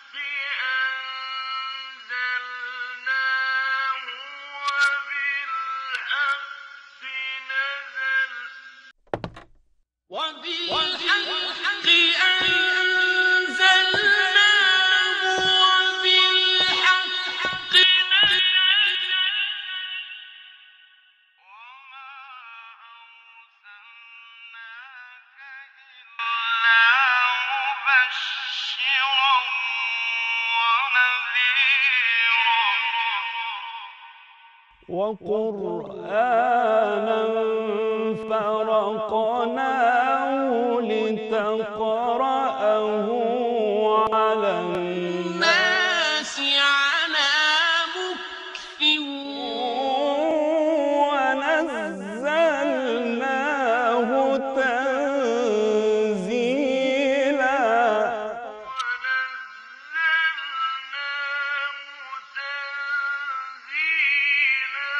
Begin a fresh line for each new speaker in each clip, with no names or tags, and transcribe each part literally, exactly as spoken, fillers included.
أنزلناه وبالحق نزل وبالحق أنزلناه وبالحق نزل وما أرسلناك إلا مبشرا ونذيرا
وقرآنا فرقناه لتقرأه على الناس
على مكث
ونزلناه تنزيلا
ونزلناه تنزيلا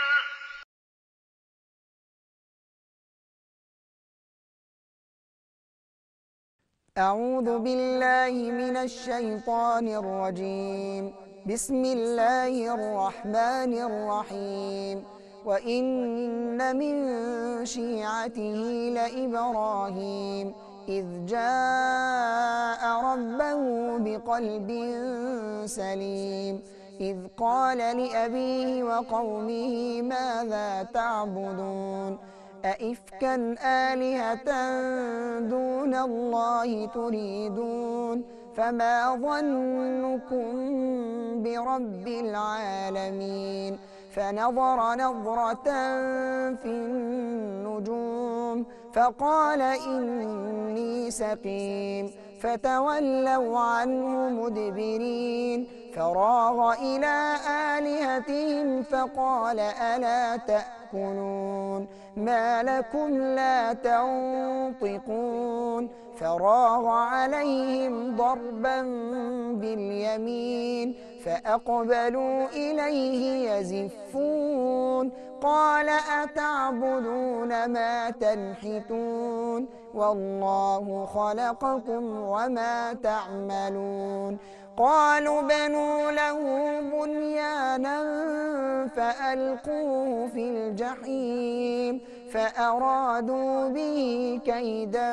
أعوذ بالله من الشيطان الرجيم. بسم الله الرحمن الرحيم. وإن من شيعته لإبراهيم إذ جاء ربه بقلب سليم إذ قال لأبيه وقومه ماذا تعبدون أئفكا آلهة دون الله تريدون فما ظنكم برب العالمين فنظر نظرة في النجوم فقال إني سقيم فتولوا عنه مدبرين فراغ إلى آلهتهم فقال ألا تأكلون ما لكم لا تنطقون فراغ عليهم ضربا باليمين فأقبلوا إليه يزفون قال أتعبدون ما تنحتون والله خلقكم وما تعملون قالوا بنوا له بنيانا فألقوه في الجحيم فأرادوا به كيدا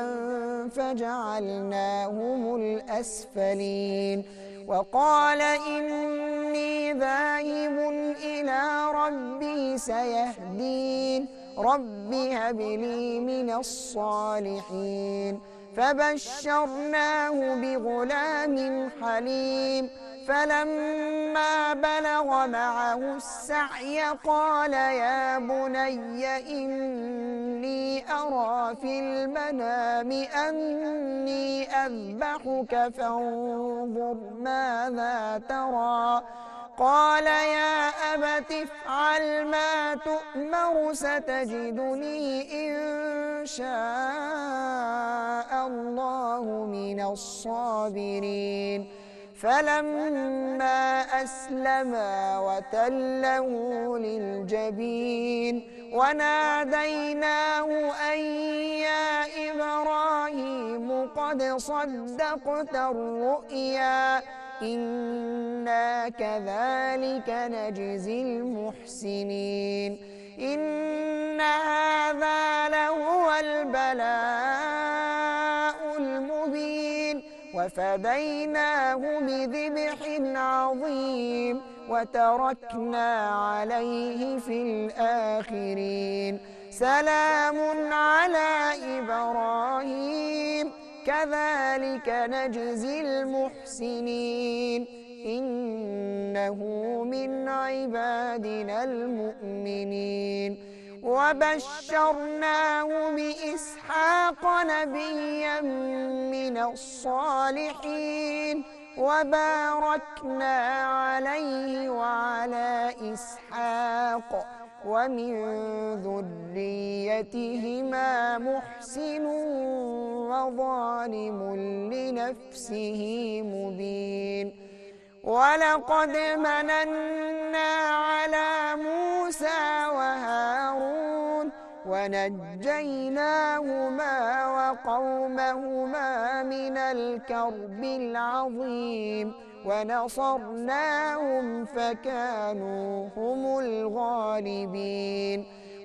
فجعلناهم الأسفلين وقال إني ذاهب إلى ربي سيهدين رب هب لي من الصالحين فبشرناه بغلام حليم فلما بلغ معه السعي قال يا بني إني أرى في المنام أني أذبحك فانظر ماذا ترى قال يا أبت افعل ما تؤمر ستجدني إن شاء الله من الصابرين فلما أسلما وتله للجبين وناديناه أن يا إبراهيم قد صدقت الرؤيا إنا كذلك نجزي المحسنين إن هذا لهو البلاء المبين وفديناه بذبح عظيم وتركنا عليه في الآخرين سلام على إبراهيم كذلك نجزي المحسنين إنه من عبادنا المؤمنين وبشرناه بإسحاق نبيا من الصالحين وباركنا عليه وعلى إسحاق ومن ذريتهما محسن وظالم لنفسه مبين ولقد مننا على موسى وهارون ونجيناهما وقومهما من الكرب العظيم ونصرناهم فكانوا هم الغالبين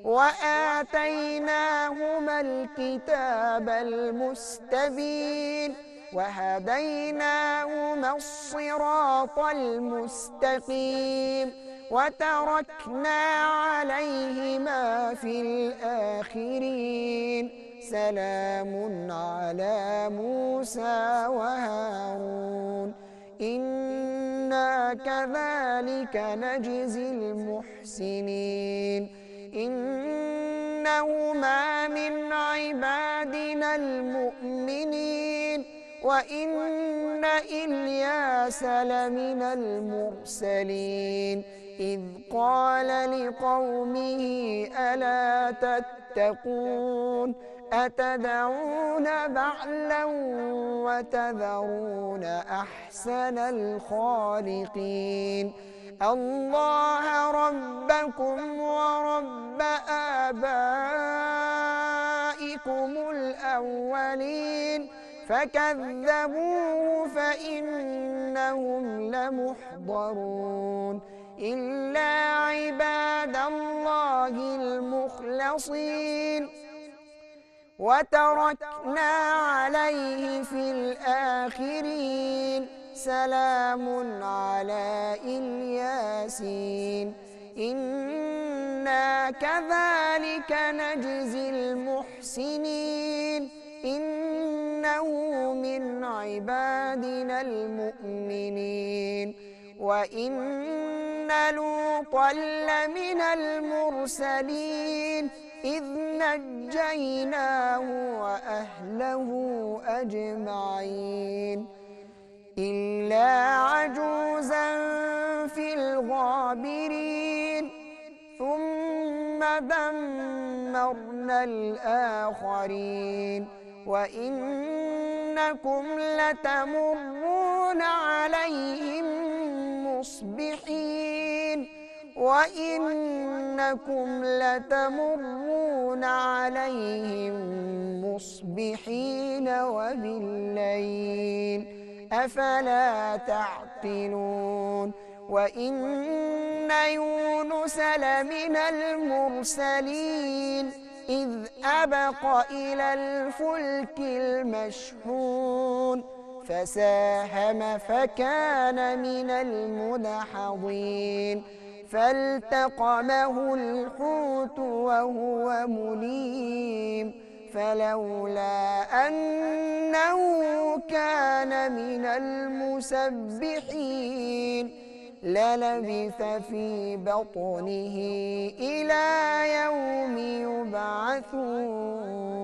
وآتيناهما الكتاب المستبين وهديناهما الصراط المستقيم وتركنا عليهما في الآخرين سلام على موسى وهارون إنا كذلك نجزي المحسنين إنهما من عبادنا المؤمنين وإن إلياس لمن المرسلين إذ قال لقومه ألا تتقون أتدعون بعلا وتذرون أحسن الخالقين الله ربكم ورب آبائكم الأولين فكذبوه فإنهم لمحضرون إلا عباد الله المخلصين وتركنا عليه في الآخرين سلام على الياسين إنا كذلك نجزي المحسنين إنه من عبادنا المؤمنين وإن لوطا لمن المرسلين إذ نجيناه وأهله أجمعين إلا عجوزا في الغابرين ثم دمرنا الآخرين وإنكم لتمرون عليهم مصبحين وإنكم لتمرون عليهم مصبحين وبالليل أفلا تعقلون وإن يونس لمن المرسلين إذ أبق إلى الفلك المشحون فساهم فكان من المدحضين فالتقمه الحوت وهو مليم فلولا أنه كان من المسبحين للبث في بطنه إلى يوم يبعثون.